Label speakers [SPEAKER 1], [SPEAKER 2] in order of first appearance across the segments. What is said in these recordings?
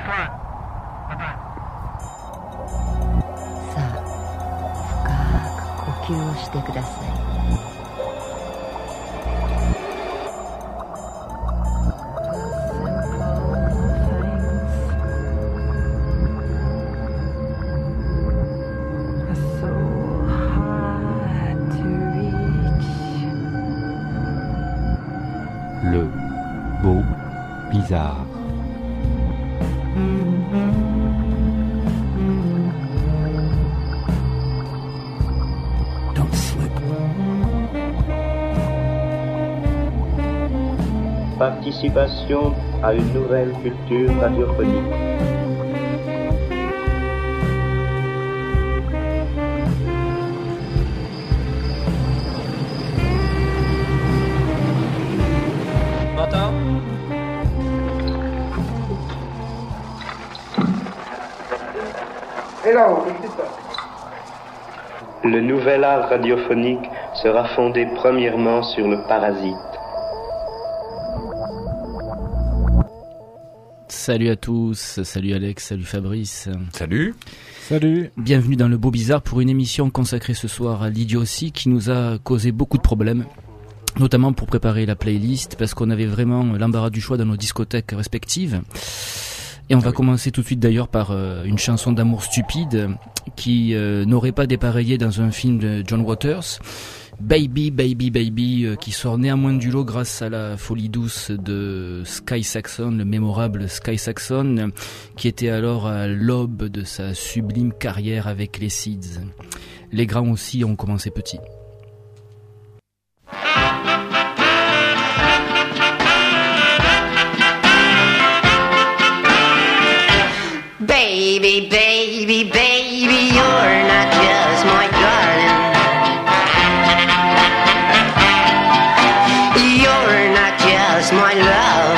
[SPEAKER 1] さあ、深く呼吸をしてください。
[SPEAKER 2] Le beau bizarre.
[SPEAKER 3] Don't slip.
[SPEAKER 4] Participation à une nouvelle culture radiophonique. Le nouvel art radiophonique sera fondé premièrement sur le parasite.
[SPEAKER 5] Salut à tous, salut Alex, salut Fabrice.
[SPEAKER 6] Salut.
[SPEAKER 7] Salut.
[SPEAKER 5] Bienvenue dans le Beau Bizarre pour une émission consacrée ce soir à l'idiotie qui nous a causé beaucoup de problèmes. Notamment pour préparer la playlist parce qu'on avait vraiment l'embarras du choix dans nos discothèques respectives. Et on va commencer tout de suite d'ailleurs par une chanson d'amour stupide qui n'aurait pas dépareillé dans un film de John Waters. Baby, Baby, Baby, qui sort néanmoins du lot grâce à la folie douce de Sky Saxon, le mémorable Sky Saxon, qui était alors à l'aube de sa sublime carrière avec les Seeds. Les grands aussi ont commencé petits.
[SPEAKER 8] Baby, baby, baby, you're not just my darling. You're not just my love.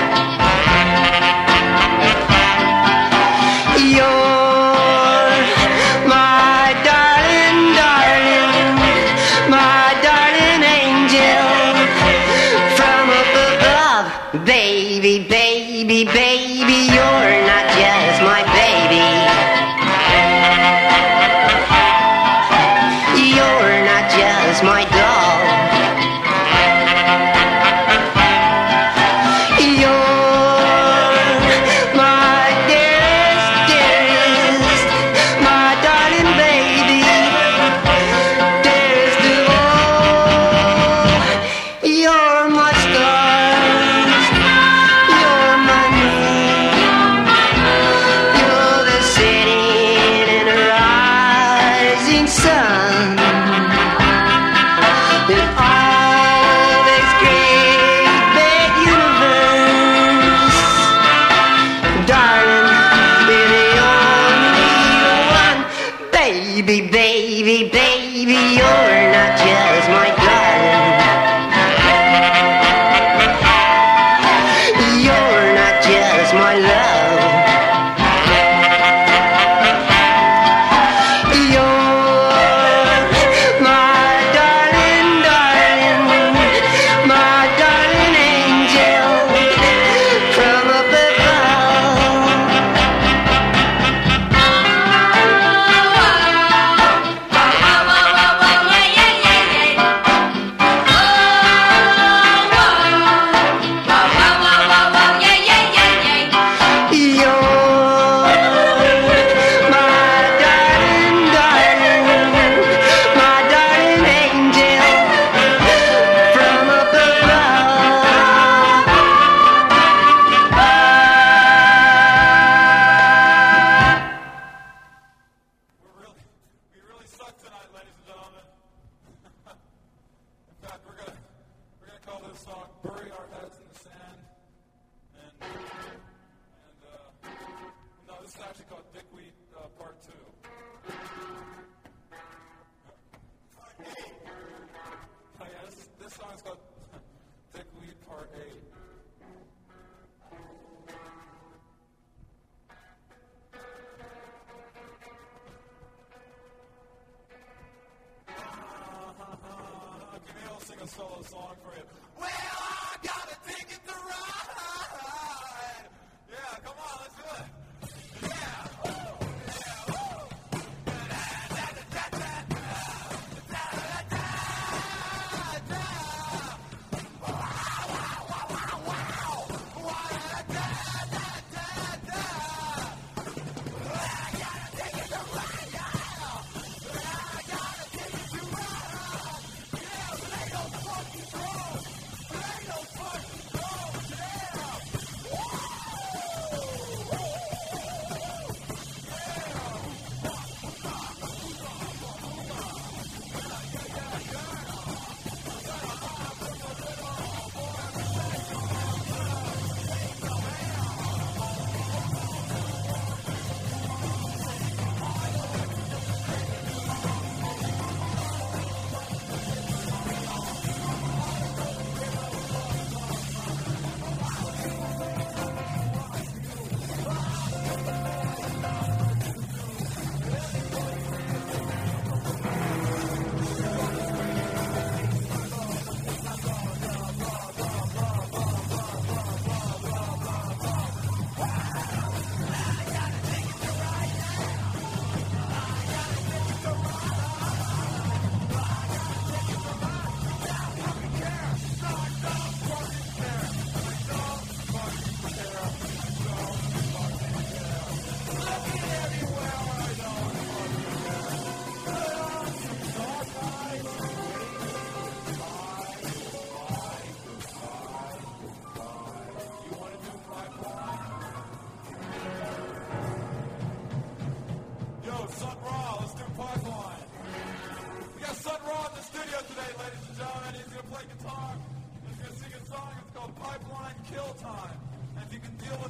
[SPEAKER 8] You're my darling, darling, my darling angel from up above. Baby, baby, baby, you're not just my baby. You're not just my doll. You're my dearest, dearest, my darling baby. Dearest of all, you're my stars, you're my moon, you're the setting and the rising sun. In all this great big universe, darling, you're the only one. Baby, baby, baby, you're not just my darling. You're not just my love. You're my darling, darling, my darling angel from up above. You're my darling, darling, my darling angel from up above.
[SPEAKER 6] We really suck tonight, ladies and gentlemen. In fact, we're gonna call this song "Bury Our Heads in the Sand." No, this is actually called Dickweed Part 2. Oh yeah, this song is called Dickweed Part 8. I'll sing a solo song for you. Well, I gotta take it to ride. Yeah, come on, let's do it.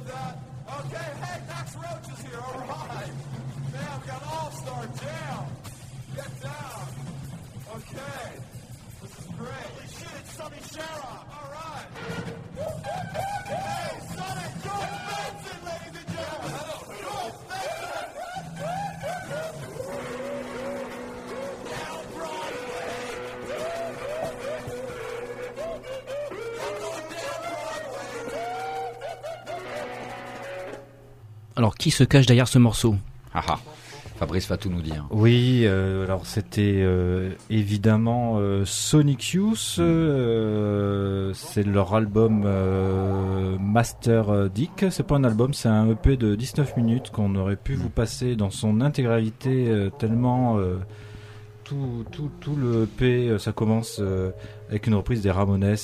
[SPEAKER 6] that? Okay, hey, Max Roach is here. All right. Man, we got All-Star Jam. Get down. Okay. This is great. Holy shit, it's Sonny Sharrock. All right. Hey, Sonny, George Benson, ladies and gentlemen. George Benson. Down Broadway. I'm going down Broadway.
[SPEAKER 5] Alors, qui se cache derrière ce morceau?
[SPEAKER 3] Ah ah. Fabrice va tout nous dire.
[SPEAKER 2] Oui, alors c'était évidemment Sonic Youth, c'est leur album Master Dick. C'est pas un album, c'est un EP de 19 minutes qu'on aurait pu vous passer dans son intégralité tellement tout le EP, ça commence avec une reprise des Ramones,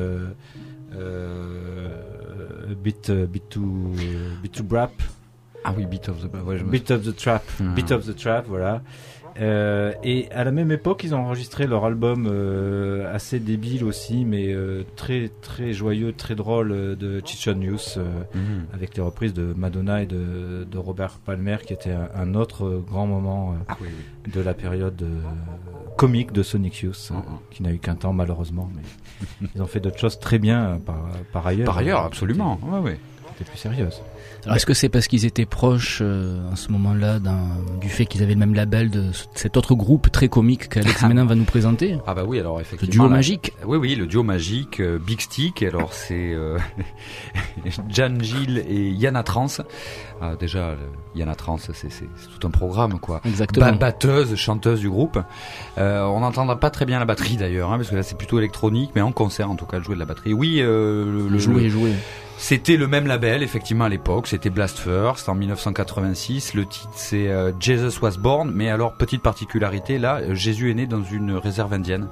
[SPEAKER 2] Beat to Brap.
[SPEAKER 3] Ah oui, Beat of the ouais,
[SPEAKER 2] Beat of the Trap, Beat of the Trap, voilà. Et à la même époque, ils ont enregistré leur album assez débile aussi, mais très très joyeux, très drôle de Chichon Youth, avec les reprises de Madonna et de Robert Palmer, qui était un autre grand moment de la période comique de Sonic Youth, qui n'a eu qu'un temps malheureusement, mais ils ont fait d'autres choses très bien par ailleurs.
[SPEAKER 3] Par ailleurs, absolument. Ouais.
[SPEAKER 2] C'était plus sérieuse.
[SPEAKER 5] Alors, est-ce que c'est parce qu'ils étaient proches à ce moment-là du fait qu'ils avaient le même label de cet autre groupe très comique qu'Alex Ménin va nous présenter?
[SPEAKER 3] Ah bah oui, alors effectivement.
[SPEAKER 5] Le duo magique.
[SPEAKER 3] Oui, le duo magique, Big Stick. Alors c'est Jan Gill et Yana Trans. Déjà, Yana Trans, c'est tout un programme, quoi.
[SPEAKER 5] Exactement.
[SPEAKER 3] Batteuse, chanteuse du groupe. On n'entendra pas très bien la batterie d'ailleurs, parce que là c'est plutôt électronique, mais en concert en tout cas, jouer de la batterie. Oui,
[SPEAKER 5] jouer.
[SPEAKER 3] C'était le même label, effectivement, à l'époque. C'était Blast First, en 1986. Le titre, c'est Jesus Was Born. Mais alors, petite particularité, là, Jésus est né dans une réserve indienne.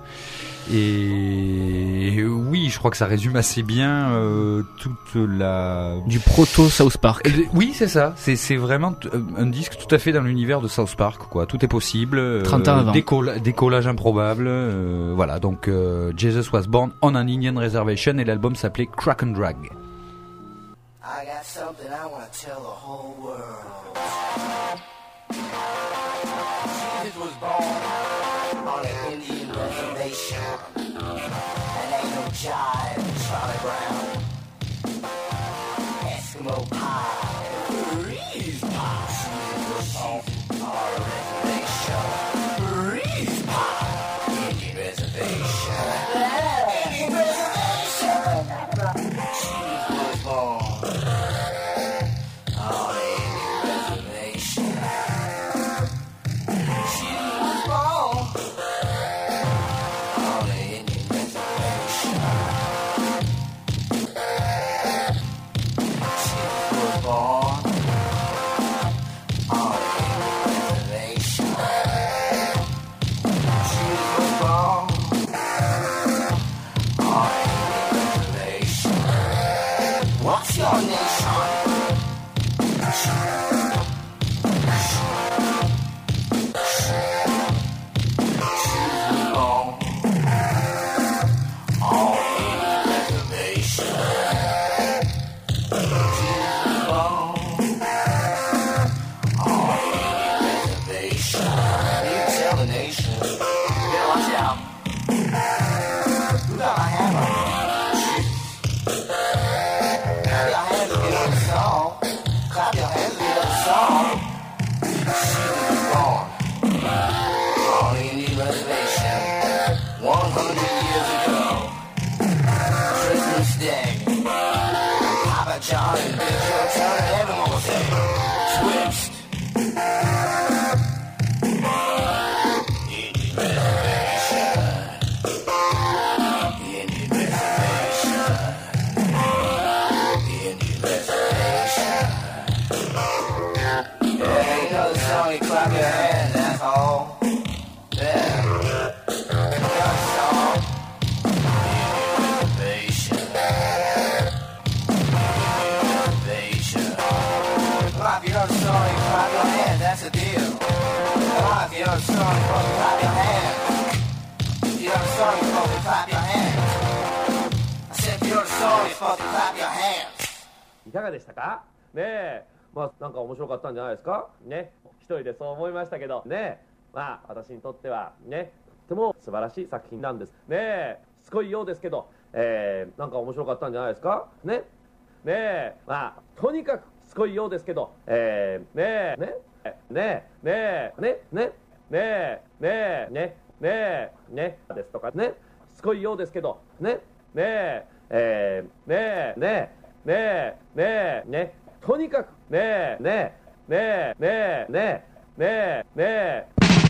[SPEAKER 3] Et oui, je crois que ça résume assez bien toute la...
[SPEAKER 5] Du proto South Park.
[SPEAKER 3] Oui, c'est ça. C'est vraiment un disque tout à fait dans l'univers de South Park, quoi. Tout est possible.
[SPEAKER 5] 30 ans avant.
[SPEAKER 3] Décollage improbable. Voilà, donc Jesus Was Born on an Indian Reservation, et l'album s'appelait Crack and Drag.
[SPEAKER 8] I got something I want to tell the whole world. Jesus was born on an Indian reservation. And ain't no jive, Charlie Brown. Eskimo pie, Reese pie. Jesus was born on a reservation. Reese pie, Indian reservation. Indian reservation. Jesus was born. What's your nation? John and Big Joe turn everyone will say, twist. Indian reservation. Indian reservation. Indian reservation. Yeah, you know the song, you clap your hands, that's all. Yeah. You know the song. Indian reservation. If you know the song, you clap your hands, that's the deal. If you know the song, you fucking clap your hands. If you know the song, you fucking clap your hands. I said if you know the song, you fucking clap your hands.
[SPEAKER 7] いかがでしたかね。まあなんか面白かったんじゃないですかね。一人でそう思いましたけどね。まあ私にとってはね、とても素晴らしい作品なんですね。すごいようですけど、なんか面白かったんじゃないですかね。ね、まあとにかくすごいようですけど、ねねねねねねねねねねねですとかね、すごいようですけどねねねねねねね、とにかくねねねねねねね。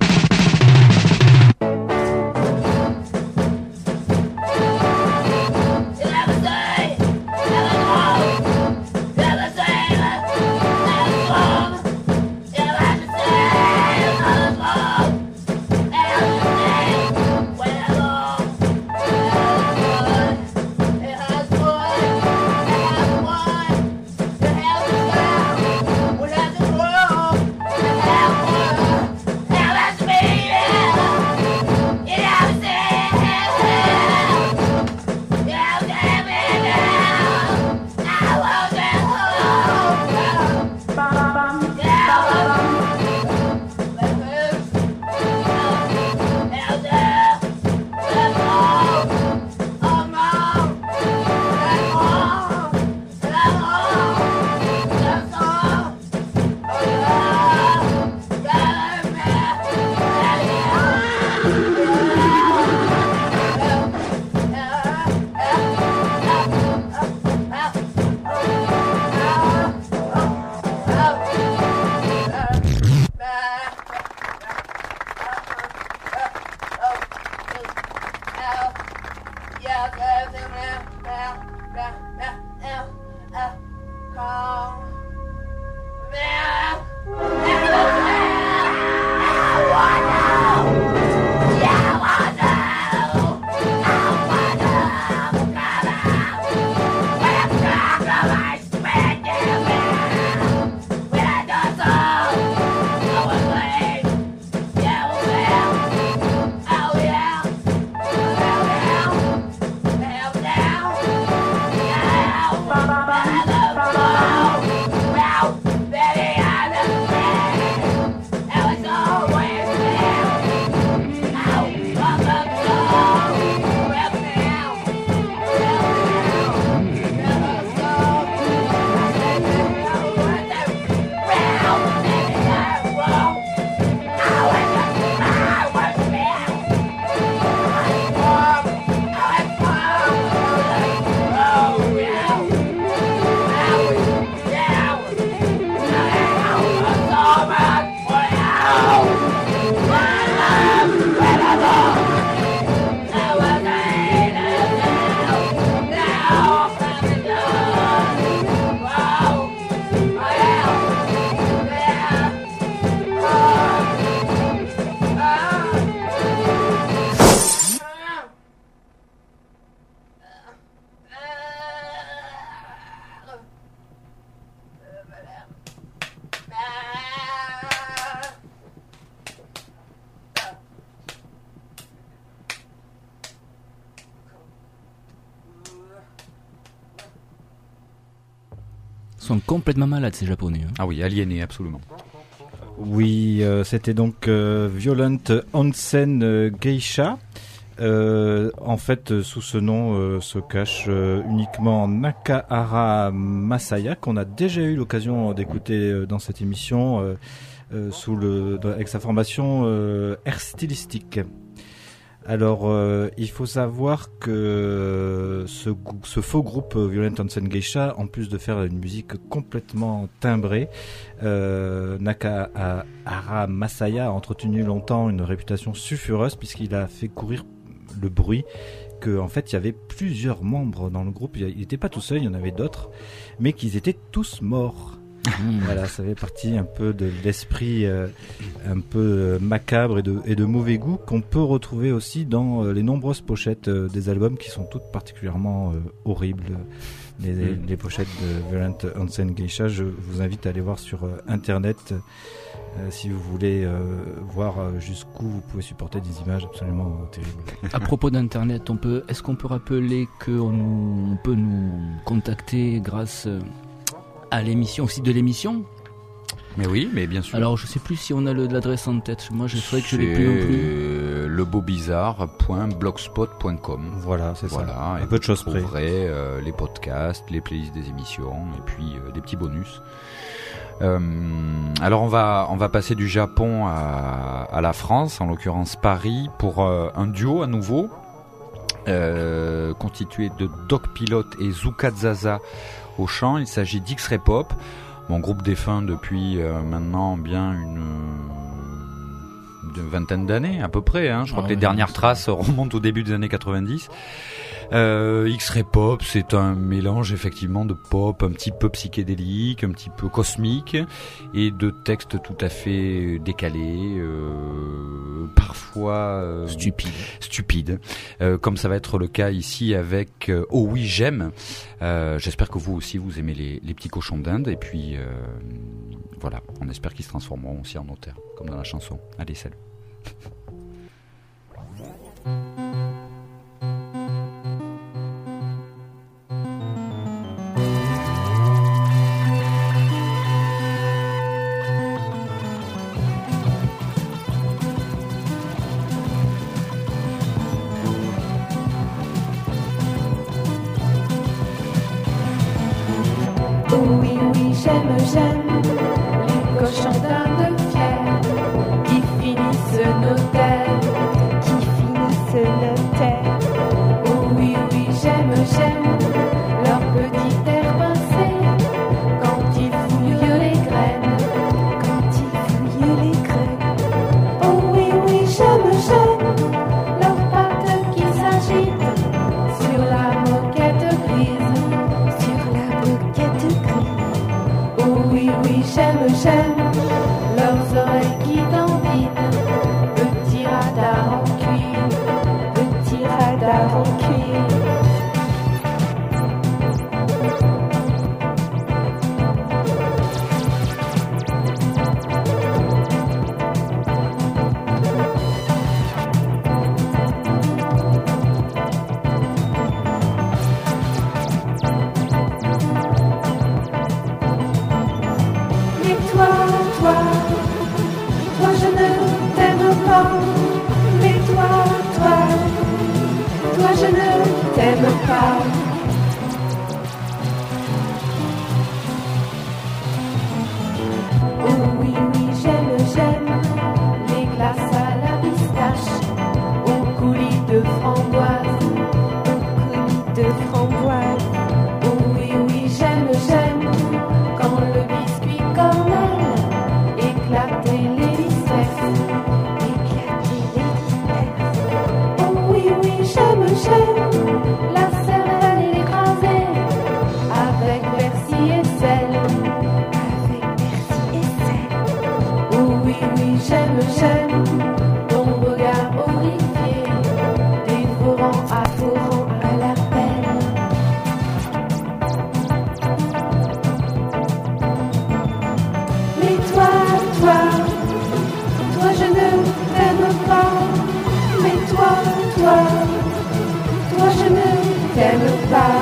[SPEAKER 5] Sont complètement malades ces japonais.
[SPEAKER 3] Ah oui, aliénés absolument.
[SPEAKER 2] Oui, c'était donc Violent Onsen Geisha. En fait, sous ce nom se cache uniquement Nakahara Masaya, qu'on a déjà eu l'occasion d'écouter dans cette émission avec sa formation air stylistique. Alors, il faut savoir que ce faux groupe Violent Onsen Geisha, en plus de faire une musique complètement timbrée, Nakahara Masaya a entretenu longtemps une réputation sulfureuse puisqu'il a fait courir le bruit qu'en fait il y avait plusieurs membres dans le groupe. Il n'était pas tout seul, il y en avait d'autres, mais qu'ils étaient tous morts. Voilà, ça fait partie un peu de l'esprit un peu macabre et de mauvais goût qu'on peut retrouver aussi dans les nombreuses pochettes des albums qui sont toutes particulièrement horribles. Les pochettes de Violent Onsen Geisha, je vous invite à aller voir sur internet si vous voulez voir jusqu'où vous pouvez supporter des images absolument terribles.
[SPEAKER 5] À propos d'internet, est-ce qu'on peut rappeler qu'on peut nous contacter grâce à l'émission, au site de l'émission.
[SPEAKER 3] Mais oui, mais bien sûr.
[SPEAKER 5] Alors je sais plus si on a l'adresse en tête. Moi je ferais que je l'ai plus non plus.
[SPEAKER 3] Lebeaubizarre.blogspot.com.
[SPEAKER 2] Voilà, c'est
[SPEAKER 3] Voilà,
[SPEAKER 2] ça.
[SPEAKER 3] et
[SPEAKER 2] Un peu de choses
[SPEAKER 3] vous
[SPEAKER 2] près.
[SPEAKER 3] trouverez les podcasts, les playlists des émissions et puis des petits bonus. Alors on va passer du Japon à la France, en l'occurrence Paris, pour un duo à nouveau constitué de Doc Pilot et Zukazaza au chant. Il s'agit d'X-Ray Pop, mon groupe défunt depuis maintenant bien une vingtaine d'années à peu près, hein. Je crois que les dernières traces remontent au début des années 90. X-Ray Pop, c'est un mélange effectivement de pop un petit peu psychédélique, un petit peu cosmique, et de textes tout à fait décalés, parfois stupides, comme ça va être le cas ici avec Oh oui j'aime. J'espère que vous aussi vous aimez les petits cochons d'Inde, et puis voilà, on espère qu'ils se transformeront aussi en auteurs, comme dans la chanson. Allez, salut.
[SPEAKER 9] Oui, oui, j'aime, les cochons d'Inde fiers qui finissent nos terres, Oh oui, oui, j'aime, leur petit air pincé quand ils fouillent les graines, Oh oui, oui, j'aime, leurs pattes qui s'agitent sur la moquette grise, Oh oui, oui, j'aime, leurs oreilles qui dandinent, petit radar en cuir, Mais toi, je ne t'aime pas. Mais toi, je ne t'aime pas. Oh oui, oui, j'aime, les glaces à la pistache, aux coulis de framboise, Oh oui, oui, j'aime, quand le biscuit cornelle éclatait les disperses, Oh oui, oui, j'aime, la cervelle écrasée avec persil et sel, Oh oui, oui, j'aime, ton regard horrifié, dévorant, afforant à la peine. Mais toi, je ne t'aime pas. Mais toi, je ne t'aime pas.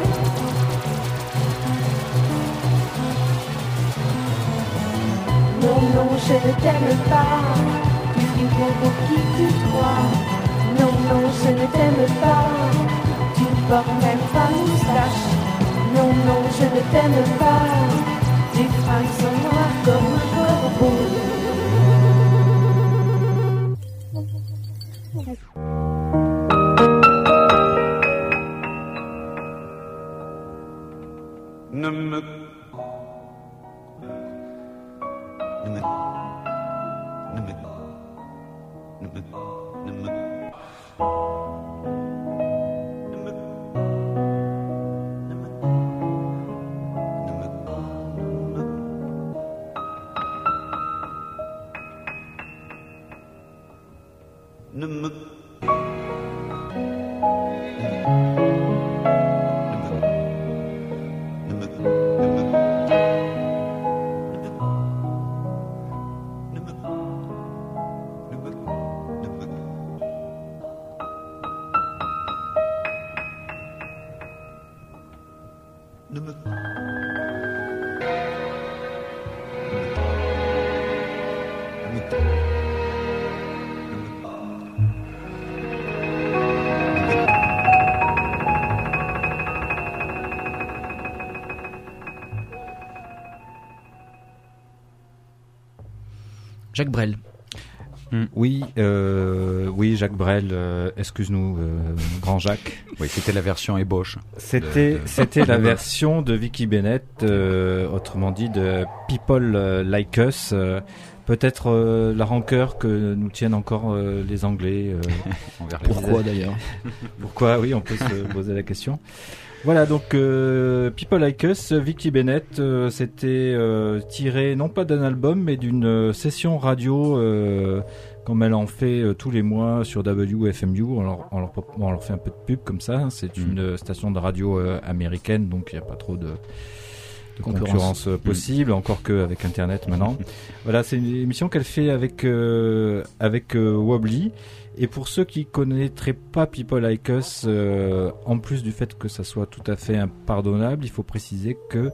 [SPEAKER 9] Non, non, je ne t'aime pas. Tu fripon pour qui tu crois. Non, non, je ne t'aime pas. Tu ne portes même pas moustache. Non, non, je ne t'aime pas. Tes fringues sont noires comme un corbeau.
[SPEAKER 10] Ne me
[SPEAKER 5] Jacques Brel.
[SPEAKER 2] Oui, Jacques Brel, excuse-nous, grand Jacques.
[SPEAKER 3] Oui, c'était la version ébauche.
[SPEAKER 2] C'était la version de Vicky Bennett, autrement dit de People Like Us. Peut-être la rancœur que nous tiennent encore les Anglais.
[SPEAKER 5] Pourquoi d'ailleurs?
[SPEAKER 2] Pourquoi? Oui, on peut se poser la question. Voilà, donc People Like Us, Vicky Bennett, c'était tiré non pas d'un album, mais d'une session radio, comme elle en fait tous les mois sur WFMU. On leur fait un peu de pub comme ça. C'est une station de radio américaine, donc il n'y a pas trop de concurrence possible, encore qu'avec Internet maintenant. Voilà, c'est une émission qu'elle fait avec Wobbly. Et pour ceux qui connaîtraient pas People Like Us, en plus du fait que ça soit tout à fait impardonnable, il faut préciser que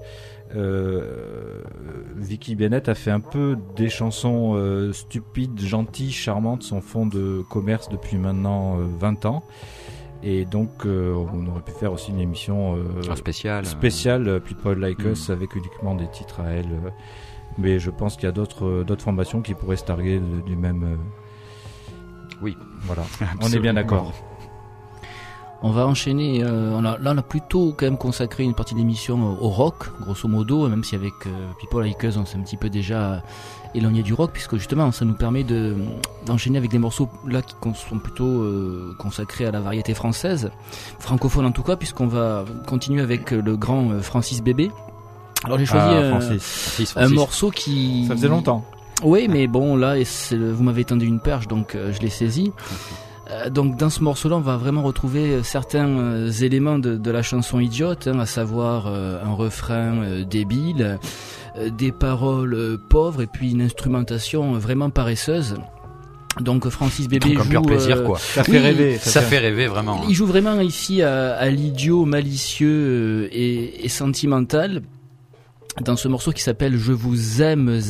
[SPEAKER 2] Vicky Bennett a fait un peu des chansons stupides, gentilles, charmantes, son fond de commerce depuis maintenant 20 ans. Et donc on aurait pu faire aussi une émission spéciale People Like Us avec uniquement des titres à elle. Mais je pense qu'il y a d'autres formations qui pourraient se targuer du même...
[SPEAKER 3] Oui,
[SPEAKER 2] voilà.
[SPEAKER 3] Absolument.
[SPEAKER 2] On est bien d'accord.
[SPEAKER 5] On va enchaîner. On a plutôt quand même consacré une partie de l'émission au rock, grosso modo, même si avec People Like Us on s'est un petit peu déjà éloigné du rock, puisque justement ça nous permet d'enchaîner avec des morceaux là qui sont plutôt consacrés à la variété française, francophone en tout cas, puisqu'on va continuer avec le grand Francis Bébé. Alors j'ai choisi un morceau qui...
[SPEAKER 2] Ça faisait longtemps.
[SPEAKER 5] Oui, mais bon, là, vous m'avez tendu une perche, donc je l'ai saisi. Donc, dans ce morceau-là, on va vraiment retrouver certains éléments de la chanson idiote, à savoir un refrain débile, des paroles pauvres, et puis une instrumentation vraiment paresseuse. Donc Francis Bébé joue...
[SPEAKER 3] pur plaisir, quoi.
[SPEAKER 2] Ça fait rêver.
[SPEAKER 3] Ça fait rêver, vraiment.
[SPEAKER 5] Il joue vraiment ici à l'idiot malicieux et sentimental. Dans ce morceau qui s'appelle Je vous aime,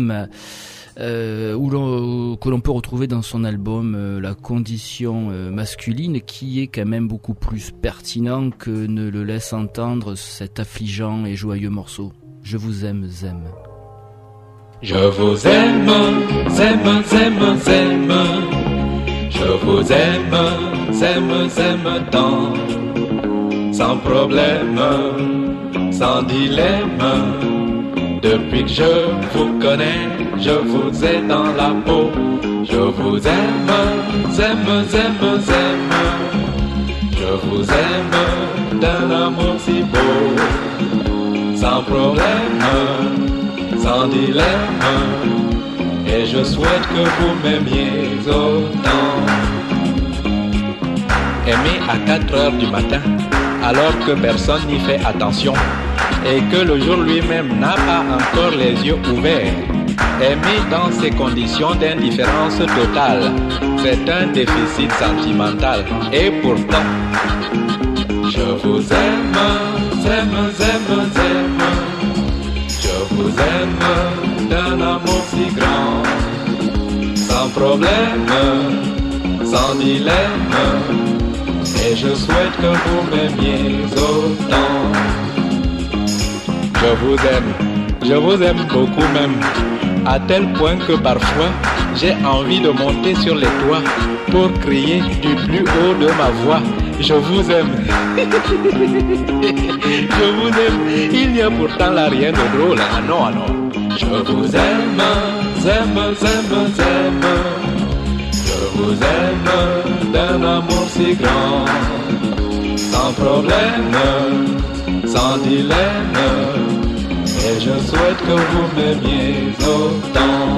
[SPEAKER 5] que l'on peut retrouver dans son album La condition masculine, qui est quand même beaucoup plus pertinent que ne le laisse entendre cet affligeant et joyeux morceau. Je vous aime.
[SPEAKER 10] Je vous aime, je vous aime tant, sans problème, sans dilemme. Depuis que je vous connais, je vous ai dans la peau. Je vous aime. Je vous aime d'un amour si beau, sans problème, sans dilemme. Et je souhaite que vous m'aimiez autant. Aimer à 4 heures du matin, alors que personne n'y fait attention, et que le jour lui-même n'a pas encore les yeux ouverts. Aimer dans ces conditions d'indifférence totale, c'est un déficit sentimental. Et pourtant, je vous aime. Je vous aime d'un amour si grand, sans problème, sans dilemme. Et je souhaite que vous m'aimiez autant. Je vous aime beaucoup même, à tel point que parfois j'ai envie de monter sur les toits pour crier du plus haut de ma voix. Je vous aime. Je vous aime. Il n'y a pourtant là rien de drôle. Ah non. Je vous aime. Je vous aime d'un amour si grand, sans problème, sans dilemme. Et je souhaite que vous m'aimiez autant.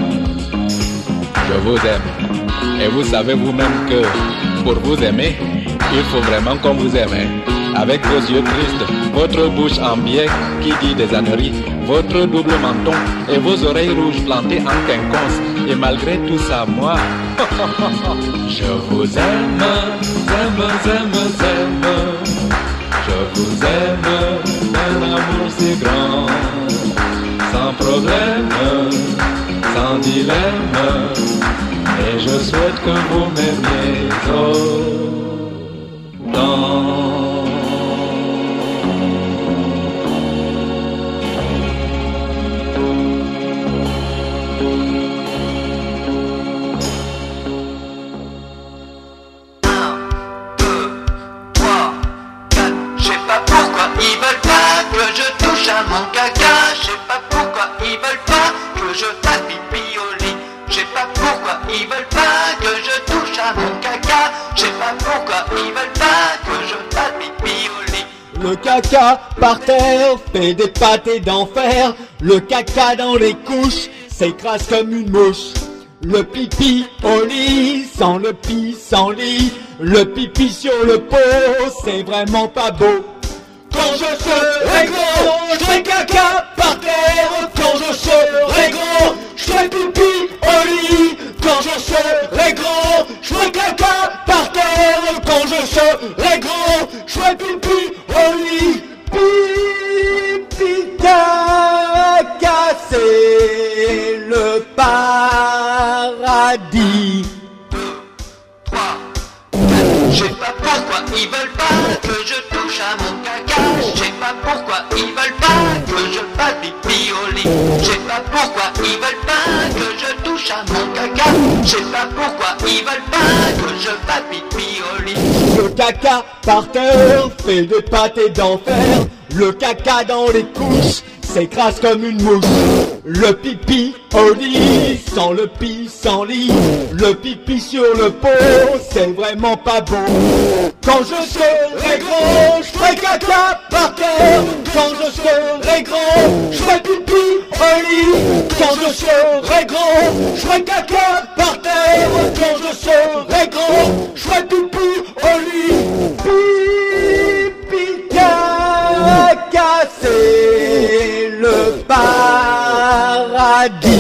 [SPEAKER 10] Je vous aime. Et vous savez vous-même que pour vous aimer, il faut vraiment qu'on vous aime. Avec vos yeux tristes, votre bouche en biais qui dit des âneries, votre double menton et vos oreilles rouges plantées en quinconce. Et malgré tout ça, moi, je vous aime. Je vous aime d'un amour si grand, sans problème, sans dilemme. Et je souhaite que vous m'aimiez autant.
[SPEAKER 8] je fasse pipi au lit. Je sais pas pourquoi ils veulent pas que je touche à mon caca. Je sais pas pourquoi ils veulent pas que je fasse pipi au lit.
[SPEAKER 11] Le caca par terre fait des pâtés d'enfer. Le caca dans les couches s'écrase comme une mouche. Le pipi au lit sans le pissenlit. Le pipi sur le pot, c'est vraiment pas beau. Quand je serai grand, je ferai caca par terre. Quand je serai grand, je ferai pipi au lit. Quand je serai grand, je ferai caca par terre. Quand je serai grand, je ferai pipi au lit. Pipi caca, c'est le paradis.
[SPEAKER 8] Je sais pas pourquoi ils veulent pas que je touche à mon caca. Je sais pas pourquoi ils veulent pas que je fasse pipi au lit. Je sais pas pourquoi ils veulent pas que je touche à mon caca. Je sais pas pourquoi ils veulent pas que je fasse pipi au lit.
[SPEAKER 11] Le caca par terre fait des pâtés d'enfer. Le caca dans les couches s'écrase comme une mouche. Le pipi au lit sans le pissenlit. Le pipi sur le pot, c'est vraiment pas bon. Quand je serai grand, je ferai caca par terre. Quand je serai grand, je ferai pipi au lit. Quand je serai grand, je ferai caca par terre. Quand je serai grand, je ferai pipi au lit. Pipi caca, c'est le paradis.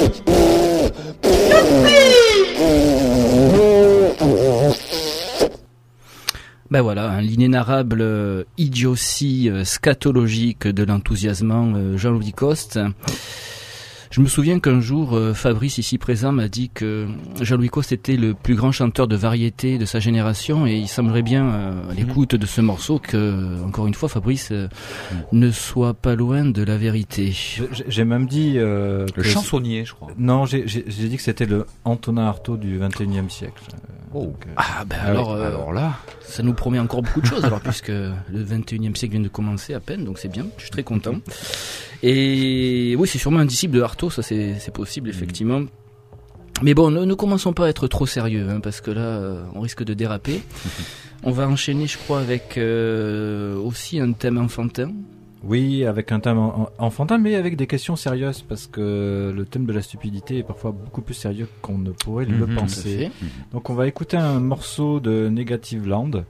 [SPEAKER 5] Ben voilà, l'inénarrable idiotie scatologique de l'enthousiasmant Jean-Louis Coste. Je me souviens qu'un jour, Fabrice, ici présent, m'a dit que Jean-Louis Coste était le plus grand chanteur de variété de sa génération, et il semblerait bien, à l'écoute de ce morceau, que, encore une fois, Fabrice ne soit pas loin de la vérité.
[SPEAKER 2] J'ai même dit...
[SPEAKER 3] le chansonnier, je crois.
[SPEAKER 2] Non, j'ai dit que c'était le Antonin Artaud du 21e siècle.
[SPEAKER 5] Alors là, ça nous promet encore beaucoup de choses, alors, puisque le 21e siècle vient de commencer à peine, donc c'est bien, je suis très content. Et oui, c'est sûrement un disciple de Artaud, ça c'est possible, effectivement. Mais bon, ne commençons pas à être trop sérieux, hein, parce que là, on risque de déraper. On va enchaîner, je crois, avec aussi un thème enfantin.
[SPEAKER 2] Oui, avec un thème enfantin, mais avec des questions sérieuses, parce que le thème de la stupidité est parfois beaucoup plus sérieux qu'on ne pourrait le penser. Donc on va écouter un morceau de Negative Land.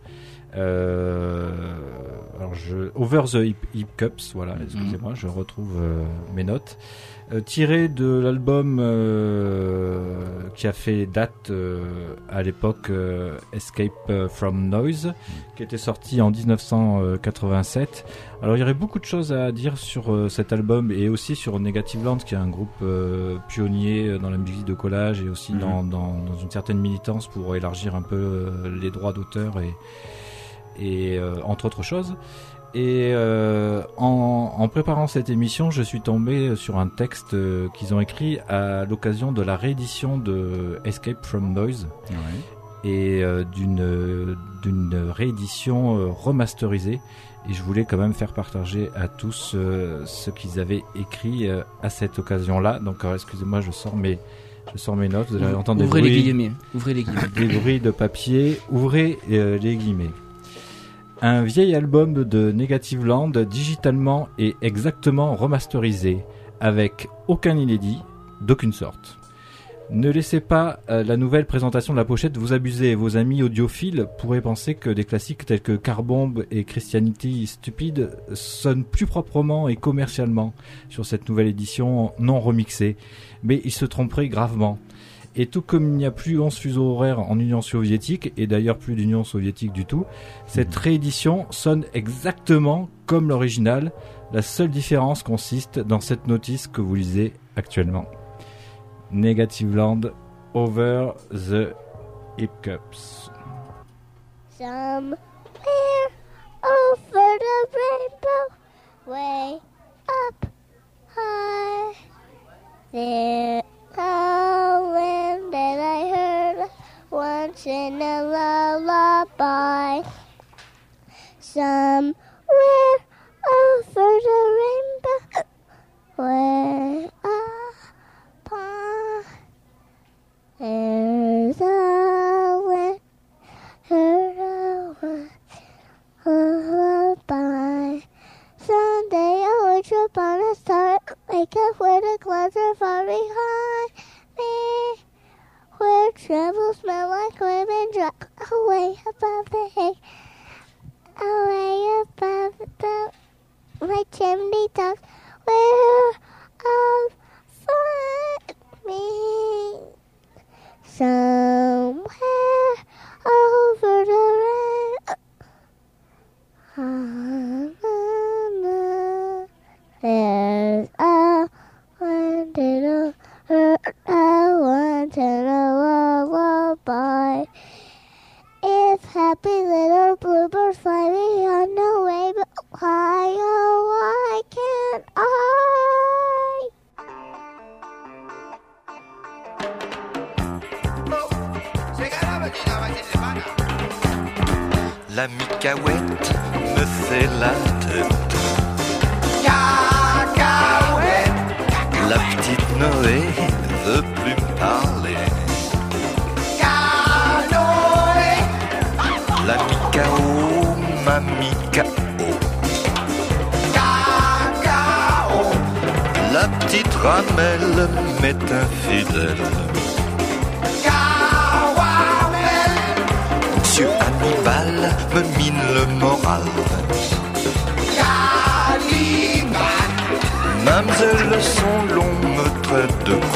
[SPEAKER 2] Over the Hiccups, voilà, excusez-moi, je retrouve mes notes. Tiré de l'album qui a fait date à l'époque, Escape from Noise, qui était sorti en 1987. Alors il y aurait beaucoup de choses à dire sur cet album, et aussi sur Negative Land, qui est un groupe pionnier dans la musique de collage, et aussi dans une certaine militance pour élargir un peu les droits d'auteur et entre autres choses. Et en préparant cette émission, je suis tombé sur un texte qu'ils ont écrit à l'occasion de la réédition de Escape from Noise, et d'une réédition remasterisée. Et je voulais quand même faire partager à tous ce qu'ils avaient écrit à cette occasion-là. Donc excusez-moi, je sors mes notes. Vous allez entendre
[SPEAKER 5] Ouvrez les guillemets.
[SPEAKER 2] Des bruits de papier. Ouvrez les guillemets. Un vieil album de Negative Land, digitalement et exactement remasterisé, avec aucun inédit, d'aucune sorte. Ne laissez pas la nouvelle présentation de la pochette vous abuser. Vos amis audiophiles pourraient penser que des classiques tels que Car Bomb et Christianity Stupid sonnent plus proprement et commercialement sur cette nouvelle édition non remixée, mais ils se tromperaient gravement. Et tout comme il n'y a plus 11 fuseaux horaires en Union soviétique, et d'ailleurs plus d'Union soviétique du tout, cette réédition sonne exactement comme l'original. La seule différence consiste dans cette notice que vous lisez actuellement. Negative Land, Over the Hiccups.
[SPEAKER 9] Somewhere over the rainbow, way up high, there a wind that I heard once in a lullaby. Somewhere over the rainbow, way up clouds are far behind me, where troubles smell like lemon drop, away above the hay, away above my chimney tops, where I'll find me somewhere over the rain. There's a wanted a lullaby. If happy little bluebirds fly me on the way, but why, oh, why can't I?
[SPEAKER 12] La micaouette me fait la tête.
[SPEAKER 6] Cacahuète.
[SPEAKER 12] La petite Noé veut plus me parler.
[SPEAKER 6] Canoë.
[SPEAKER 12] La micao, ma micao.
[SPEAKER 6] Cacao.
[SPEAKER 12] La petite ramelle m'est infidèle. Monsieur Hannibal me mine le moral.
[SPEAKER 6] Cannibal.
[SPEAKER 12] Mademoiselle le son long me traite de con.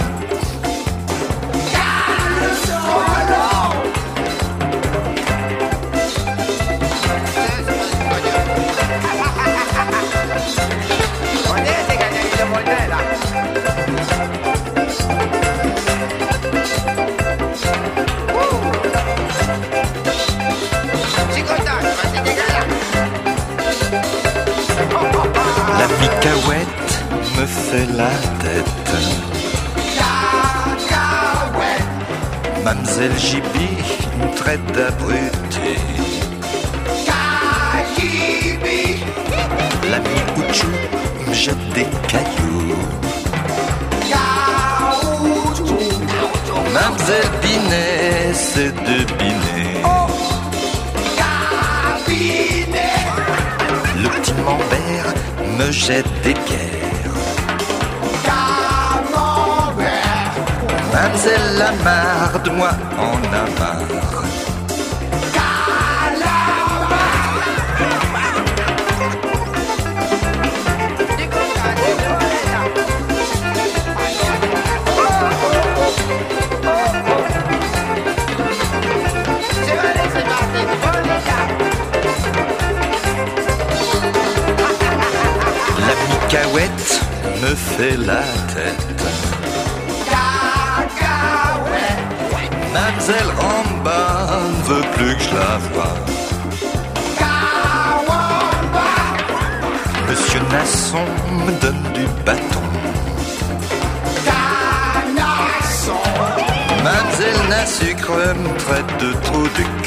[SPEAKER 12] La micaouette me fait la tête.
[SPEAKER 6] Cacahuète.
[SPEAKER 12] Mademoiselle Jibi me traite d'abruté.
[SPEAKER 6] Cahibi.
[SPEAKER 12] L'ami Ouchou me jette des cailloux.
[SPEAKER 6] Caoutchouc.
[SPEAKER 12] Mademoiselle Binet, c'est de Binet.
[SPEAKER 6] Cabinet.
[SPEAKER 12] Le petit Mambert me jette des pierres.
[SPEAKER 6] Camembert.
[SPEAKER 12] Mademoiselle Lamarre de moi en a marre. La micaouette me fait la tête.
[SPEAKER 6] Cacahuète.
[SPEAKER 12] Mademoiselle Ramba veut plus que je la voie.
[SPEAKER 6] Kawamba.
[SPEAKER 12] Monsieur Nasson me donne du bâton.
[SPEAKER 6] Canasson.
[SPEAKER 12] Mademoiselle Nasucre me traite de trou duc.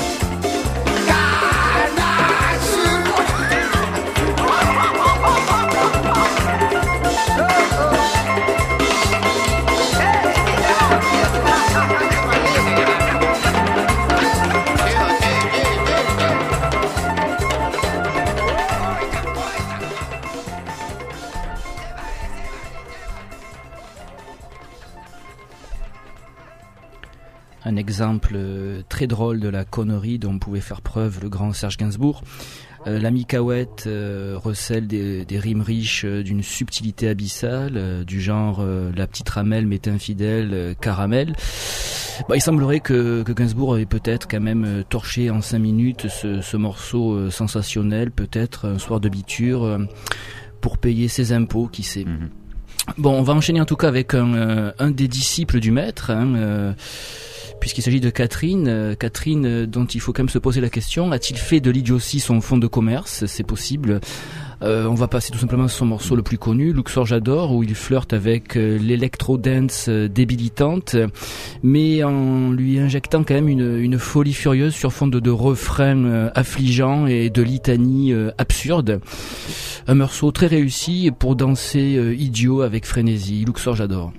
[SPEAKER 5] Un exemple très drôle de la connerie dont pouvait faire preuve le grand Serge Gainsbourg. La micaouette recèle des rimes riches d'une subtilité abyssale, du genre la petite ramelle m'est infidèle, caramel. Il semblerait que Gainsbourg avait peut-être quand même torché en 5 minutes ce morceau sensationnel, peut-être un soir de biture, pour payer ses impôts, qui sait. Bon, on va enchaîner en tout cas avec un des disciples du maître, puisqu'il s'agit de Catherine. Catherine, dont il faut quand même se poser la question, a-t-il fait de l'idiotie son fonds de commerce? C'est possible. On va passer tout simplement sur son morceau le plus connu, Luxor J'adore, où il flirte avec l'électro-dance débilitante, mais en lui injectant quand même une folie furieuse sur fond de refrains affligeants et de litanies absurdes. Un morceau très réussi pour danser idiot avec frénésie. Luxor J'adore.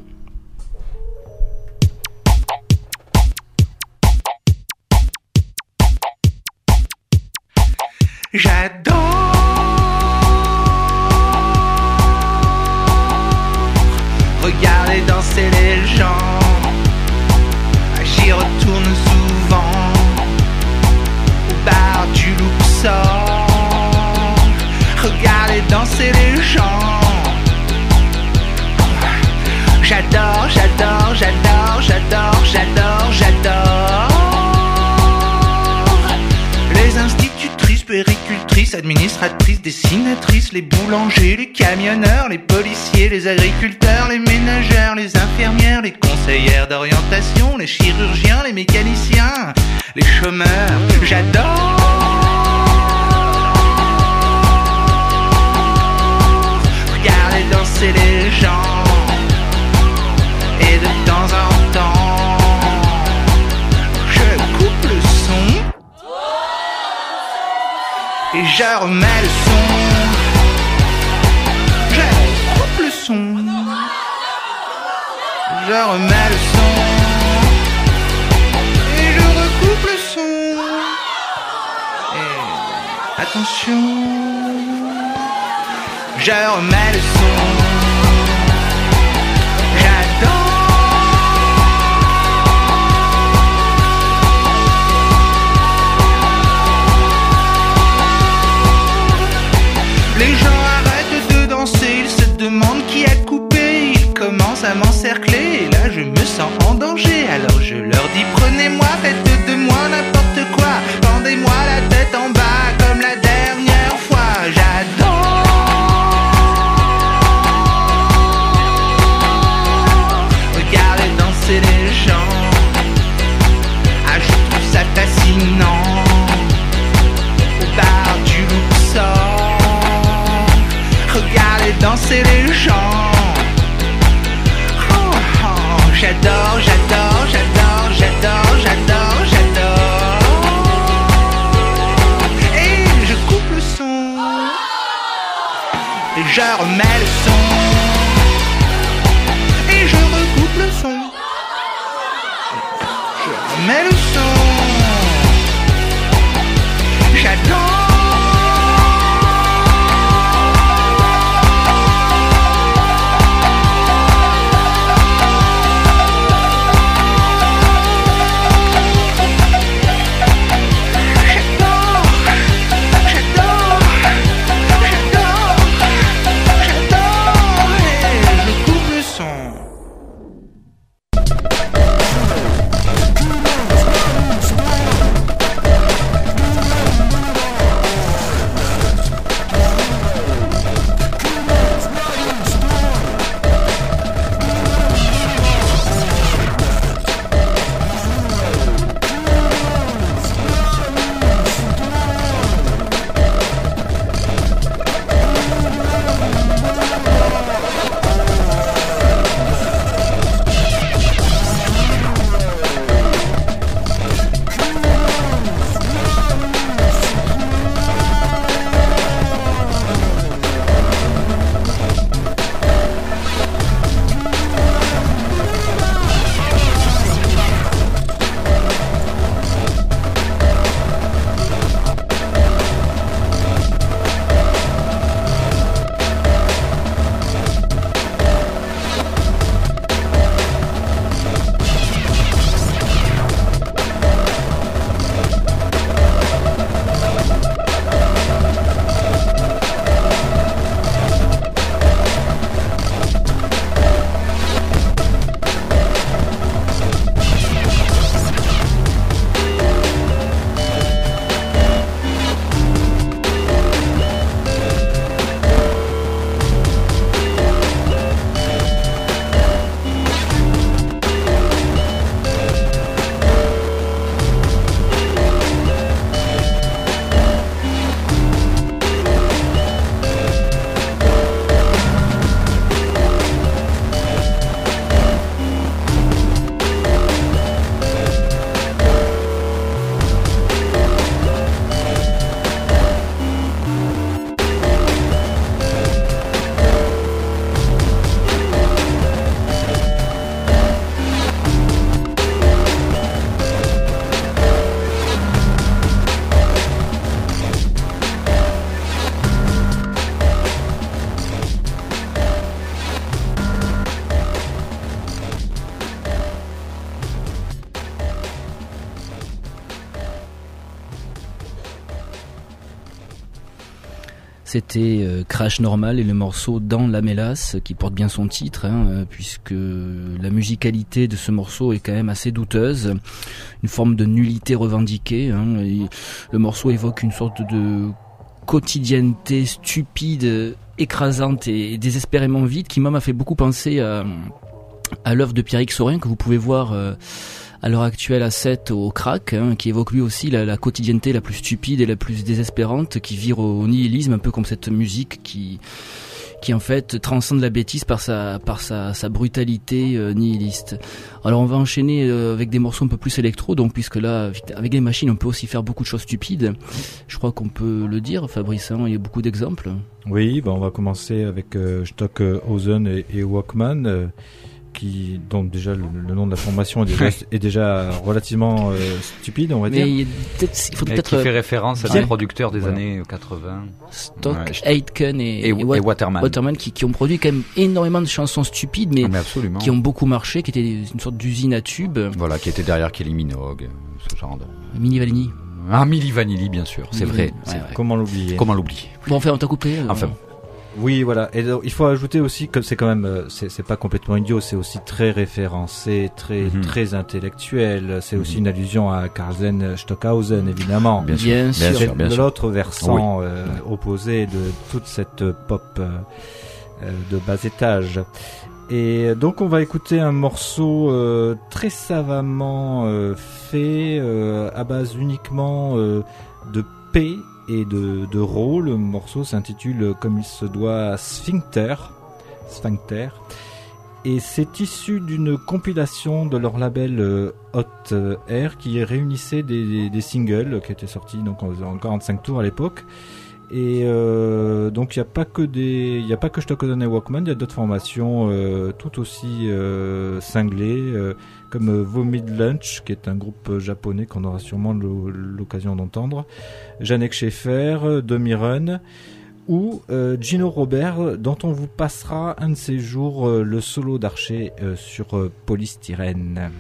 [SPEAKER 8] J'adore
[SPEAKER 13] regarder danser les gens. J'y retourne souvent au bar du Luxor. Regarder danser les gens. J'adore, j'adore, j'adore, j'adore, j'adore, j'adore. Les institutrices, puéricultrices, administratrices, dessinatrices, les boulangers, les camionneurs, les policiers, les agriculteurs, les ménagères, les infirmières, les conseillères d'orientation, les chirurgiens, les mécaniciens, les chômeurs. J'adore. Regardez danser les gens. Et de temps en temps, je coupe le son et je remets le son. Je coupe le son, je remets le son et je recoupe le son. Et attention, je remets le son. Les gens arrêtent de danser, ils se demandent qui a coupé, ils commencent à m'encercler, et là je me sens en danger, alors je leur dis prenez-moi, faites de moi n'importe quoi, pendez-moi la tête en bas comme la dernière fois, j'adore. Regardez danser les gens, ah je trouve ça fascinant, au bar du Luxor. Regardez danser les gens. Oh, oh, j'adore, j'adore, j'adore, j'adore, j'adore, j'adore. Et je coupe le son. Et je remets le son. Et je recoupe le son. Je remets le son. J'adore.
[SPEAKER 5] C'était Crash Normal et le morceau Dans la mélasse qui porte bien son titre, puisque la musicalité de ce morceau est quand même assez douteuse, une forme de nullité revendiquée. Et le morceau évoque une sorte de quotidienneté stupide, écrasante et désespérément vide qui m'a fait beaucoup penser à l'œuvre de Pierrick Saurin que vous pouvez voir à l'heure actuelle à 7 au Crack, qui évoque lui aussi la quotidienneté la plus stupide et la plus désespérante, qui vire au nihilisme, un peu comme cette musique qui en fait transcende la bêtise par sa brutalité nihiliste. Alors on va enchaîner avec des morceaux un peu plus électro, donc puisque là avec des machines on peut aussi faire beaucoup de choses stupides. Je crois qu'on peut le dire, Fabrice, il y a beaucoup d'exemples.
[SPEAKER 2] Oui, on va commencer avec Stockhausen et Walkman. Dont déjà le nom de la formation est déjà relativement stupide, on va dire.
[SPEAKER 5] Mais il faut peut-être
[SPEAKER 3] qui fait référence à des producteurs des années 80.
[SPEAKER 5] Stock, Aitken et Waterman qui ont produit quand même énormément de chansons stupides, mais qui ont beaucoup marché, qui étaient une sorte d'usine à tubes.
[SPEAKER 3] Voilà, qui était derrière Kelly Minogue, ce genre de...
[SPEAKER 5] Milli Vanilli.
[SPEAKER 3] Milli Vanilli, bien sûr, c'est vrai.
[SPEAKER 2] Comment l'oublier.
[SPEAKER 5] Bon, enfin, on t'a coupé.
[SPEAKER 2] Oui, voilà. Et il faut ajouter aussi que c'est quand même, c'est pas complètement idiot, c'est aussi très référencé, très intellectuel. C'est aussi une allusion à Karl Stockhausen, évidemment.
[SPEAKER 5] Bien sûr.
[SPEAKER 2] C'est l'autre versant opposé de toute cette pop de bas étage. Et donc on va écouter un morceau très savamment fait à base uniquement de P et de rôle. Le morceau s'intitule comme il se doit Sphincter, et c'est issu d'une compilation de leur label Hot Air qui réunissait des singles qui étaient sortis donc en 45 tours à l'époque. Et donc il n'y a pas que Stockhausen et Walkman, il y a d'autres formations tout aussi cinglées comme Vomit Lunch, qui est un groupe japonais qu'on aura sûrement l'occasion d'entendre, Janek Schaeffer, Demi-Run, ou Gino Robert, dont on vous passera un de ces jours le solo d'archer sur Polystyrène.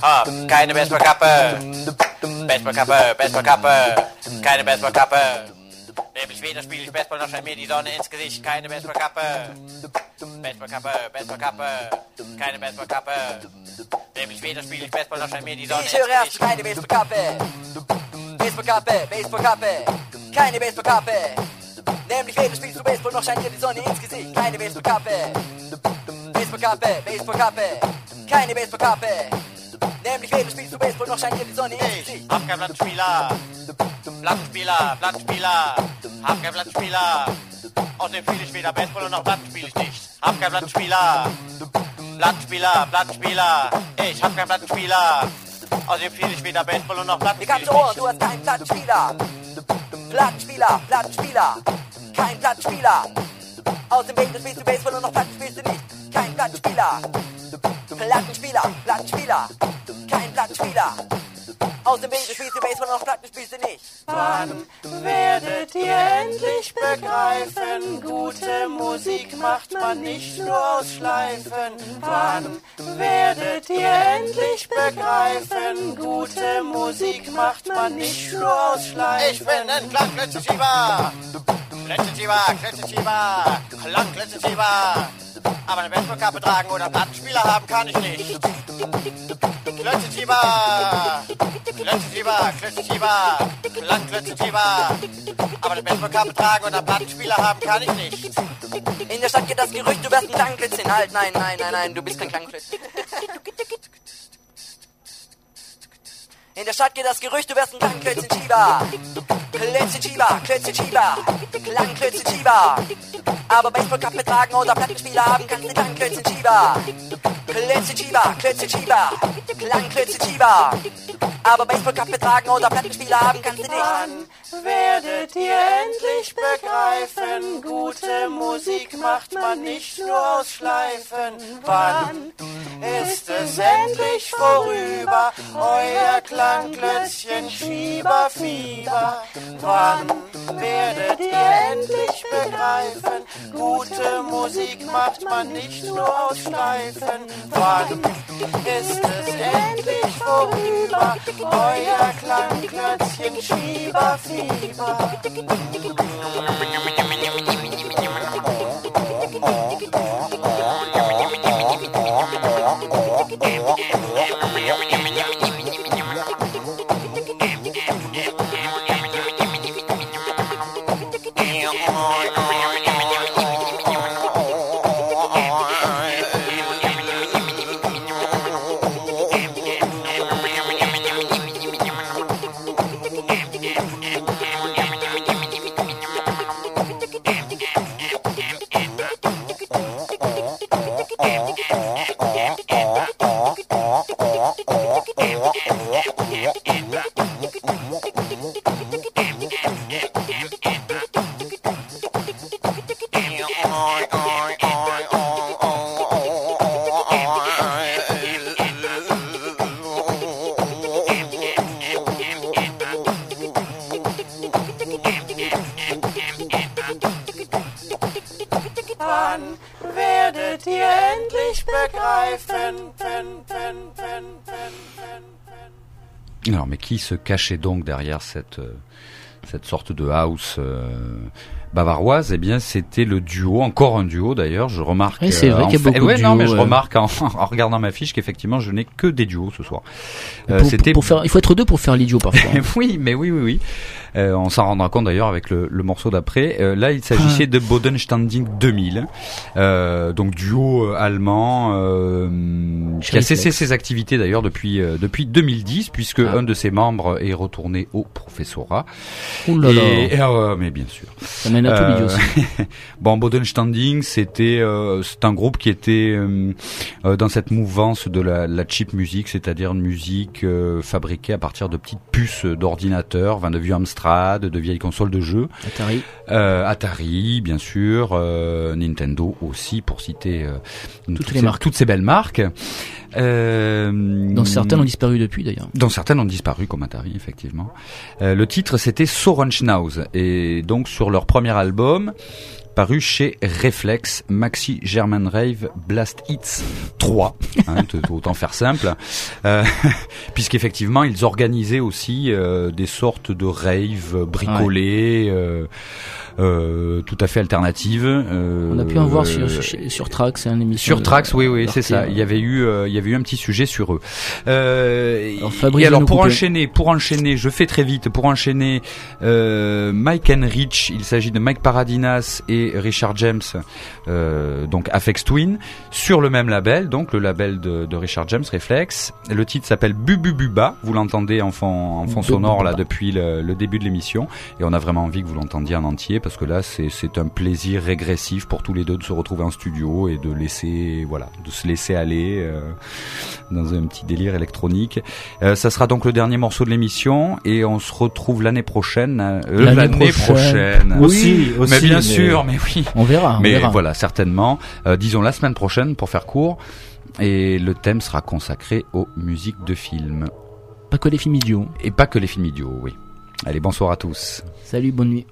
[SPEAKER 14] keine Baseballkappe. Baseballkappe, Baseballkappe, keine Baseballkappe. Nämlich weder spiele ich Baseball noch scheint mir die Sonne ins Gesicht. Keine Baseballkappe. Baseballkappe, Baseballkappe, keine Baseballkappe. Nämlich weder spiele ich Baseball noch scheint mir die Sonne ins Gesicht. Ich höre erst keine Baseballkappe. Baseballkappe, Baseballkappe, keine Baseballkappe. Nämlich weder spielst du Baseball noch scheint dir die Sonne ins Gesicht. Keine Baseballkappe. Baseballkappe, Baseballkappe, keine Baseballkappe. Nämlich weder spielst du Baseball noch scheint dir die Sonne ins Gesicht. Hab kein Plattenspieler. Plattenspieler, Plattenspieler, hab kein Plattenspieler. Außerdem spiele ich weder Baseball noch Platten spiele ich nicht. Hab kein Plattenspieler. Plattenspieler, Plattenspieler, ich hab kein Plattenspieler. Außerdem spiele ich weder Baseball noch Platten spiele ich nicht. Du hast keinen Plattenspieler. Plattenspieler, Plattenspieler, kein Plattenspieler. Außerdem weder spielst du Baseball und noch Platten spielst du nicht. Kein Plattenspieler. Plattenspieler, Plattenspieler, kein Plattenspieler. Außerdem spielst du Baseball und noch Platten spielst du nicht.
[SPEAKER 15] Wann werdet ihr endlich begreifen, gute Musik macht man nicht nur aus Schleifen. Wann werdet ihr endlich begreifen, gute Musik macht man nicht nur aus Schleifen.
[SPEAKER 14] Ich bin ein Klangklötzenschieber, Klötzenschieber, Klangklötzenschieber. Aber eine Baseballkappe tragen oder Plattenspieler haben kann ich nicht. Klötzenschieber, Klötzenschieber, Klötzenschieber, Klangklötzenschieber. Aber eine Baseballkappe tragen oder Plattenspieler haben kann ich nicht. In der Stadt geht das Gerücht, du wärst ein Klangklötzchen. Halt, nein, nein, nein, nein, du bist kein Klangklötzchen. In der Stadt geht das Gerücht, du wärst ein Klangklötzchenschieber. Klötzchenschieber, Klötzchenschieber, Klangklötzchenschieber. Aber Baseballkappe tragen oder Plattenspieler haben kannst du Klangklötzchenschieber. Klötzchenschieber, Klötzchenschieber, Klangklötzchenschieber. Aber Baseballkappe tragen oder Plattenspieler haben kannst du nicht.
[SPEAKER 15] Wann werdet ihr endlich begreifen, gute Musik macht man nicht nur aus Schleifen. Wann ist es endlich vorüber, euer Klangklötzchen Schieberfieber? Wann werdet ihr endlich begreifen, gute Musik macht man nicht nur aus Schleifen? Wann ist es endlich vorüber, euer Klangklötzchen Schieberfieber? Wann werdet ihr endlich begreifen?
[SPEAKER 3] Alors, mais qui se cachait donc derrière cette sorte de house bavaroise? Eh bien, c'était le duo, encore un duo d'ailleurs. Je remarque.
[SPEAKER 5] Oui, c'est vrai qu'il y a beaucoup de duos.
[SPEAKER 3] Non, mais je remarque en regardant ma fiche qu'effectivement, je n'ai que des duos ce soir.
[SPEAKER 5] Il faut être deux pour faire l'idiot parfois.
[SPEAKER 3] Oui, mais oui. On s'en rendra compte d'ailleurs avec le morceau d'après. Là, il s'agissait de Bodenstanding 2000, donc duo allemand qui a cessé ses activités d'ailleurs depuis 2010, puisque un de ses membres est retourné au professorat.
[SPEAKER 5] Ouh là là.
[SPEAKER 3] Mais bien sûr.
[SPEAKER 5] Ça mène à tout l'idiot aussi.
[SPEAKER 3] Bon, Bodenstanding, c'est un groupe qui était dans cette mouvance de la cheap music, c'est-à-dire une musique fabriquée à partir de petites puces d'ordinateur, de vieux Amstrad, de vieilles consoles de jeux. Atari, bien sûr, Nintendo aussi, pour citer toutes ces belles marques.
[SPEAKER 5] Dont certaines ont disparu depuis d'ailleurs.
[SPEAKER 3] Dont certaines ont disparu comme Atari, effectivement. Le titre c'était Sorenschnauz, et donc sur leur premier album paru chez Reflex, Maxi German Rave Blast Hits 3, autant faire simple, puisqu'effectivement ils organisaient aussi des sortes de raves bricolés, tout à fait alternatives.
[SPEAKER 5] On a pu en voir sur Trax, une émission.
[SPEAKER 3] Sur Trax, oui, c'est ça. Il y avait eu un petit sujet sur eux. Alors pour enchaîner, je fais très vite. Pour enchaîner, Mike and Rich, il s'agit de Mike Paradinas et Richard James, donc Aphex Twin, sur le même label, donc le label de Richard James, Reflex. Le titre s'appelle Bubububa. Vous l'entendez en fond sonore là depuis le début de l'émission, et on a vraiment envie que vous l'entendiez en entier, parce que là c'est un plaisir régressif pour tous les deux de se retrouver en studio et de se laisser aller dans un petit délire électronique. Ça sera donc le dernier morceau de l'émission, et on se retrouve l'année prochaine. L'année prochaine.
[SPEAKER 2] Aussi,
[SPEAKER 3] mais bien sûr, mais oui.
[SPEAKER 5] On verra.
[SPEAKER 3] Voilà, certainement. Disons la semaine prochaine pour faire court. Et le thème sera consacré aux musiques de films.
[SPEAKER 5] Pas que les films idiots.
[SPEAKER 3] Et pas que les films idiots, oui. Allez, bonsoir à tous.
[SPEAKER 5] Salut, bonne nuit.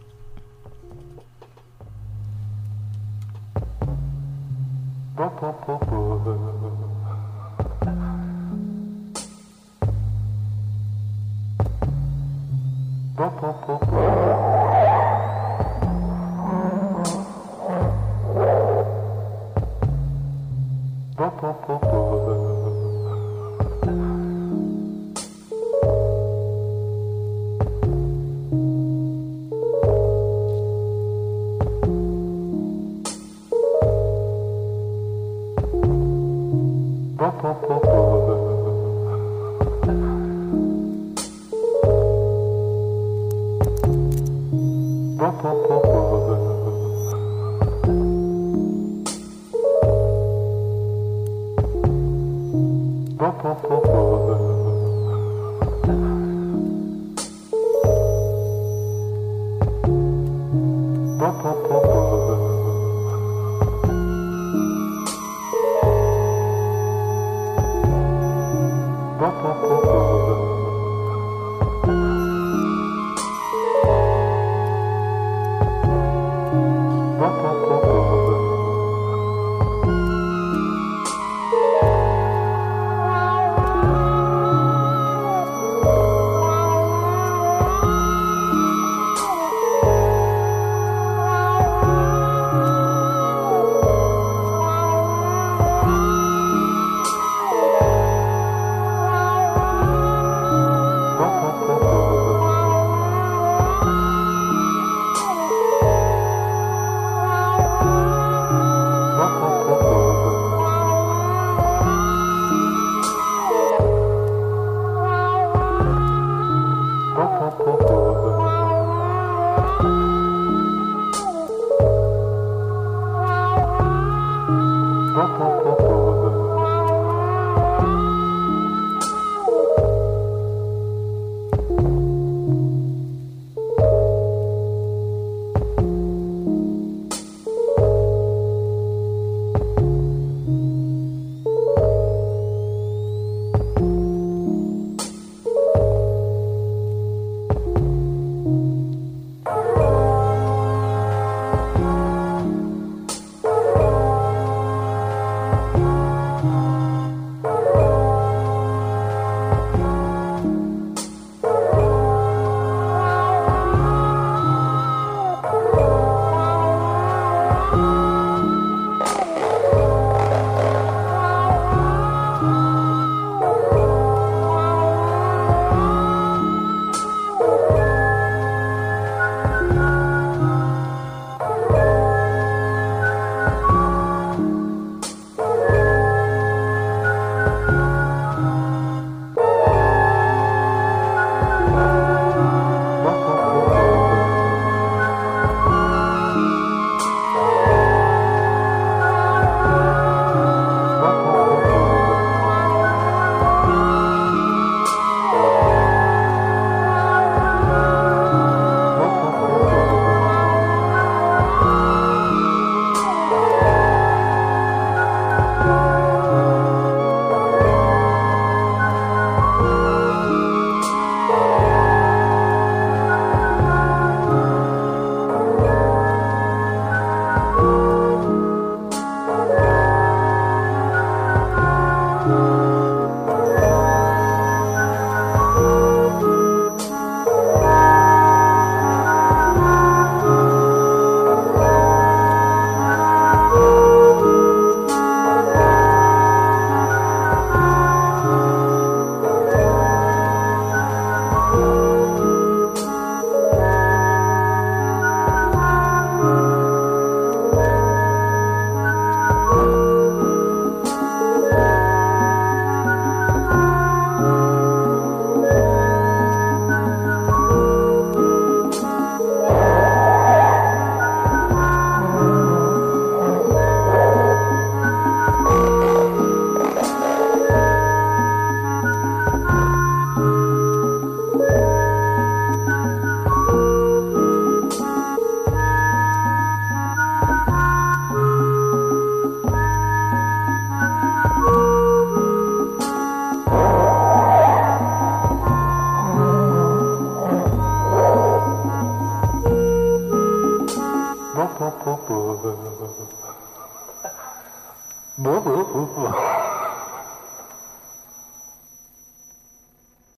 [SPEAKER 16] Bon.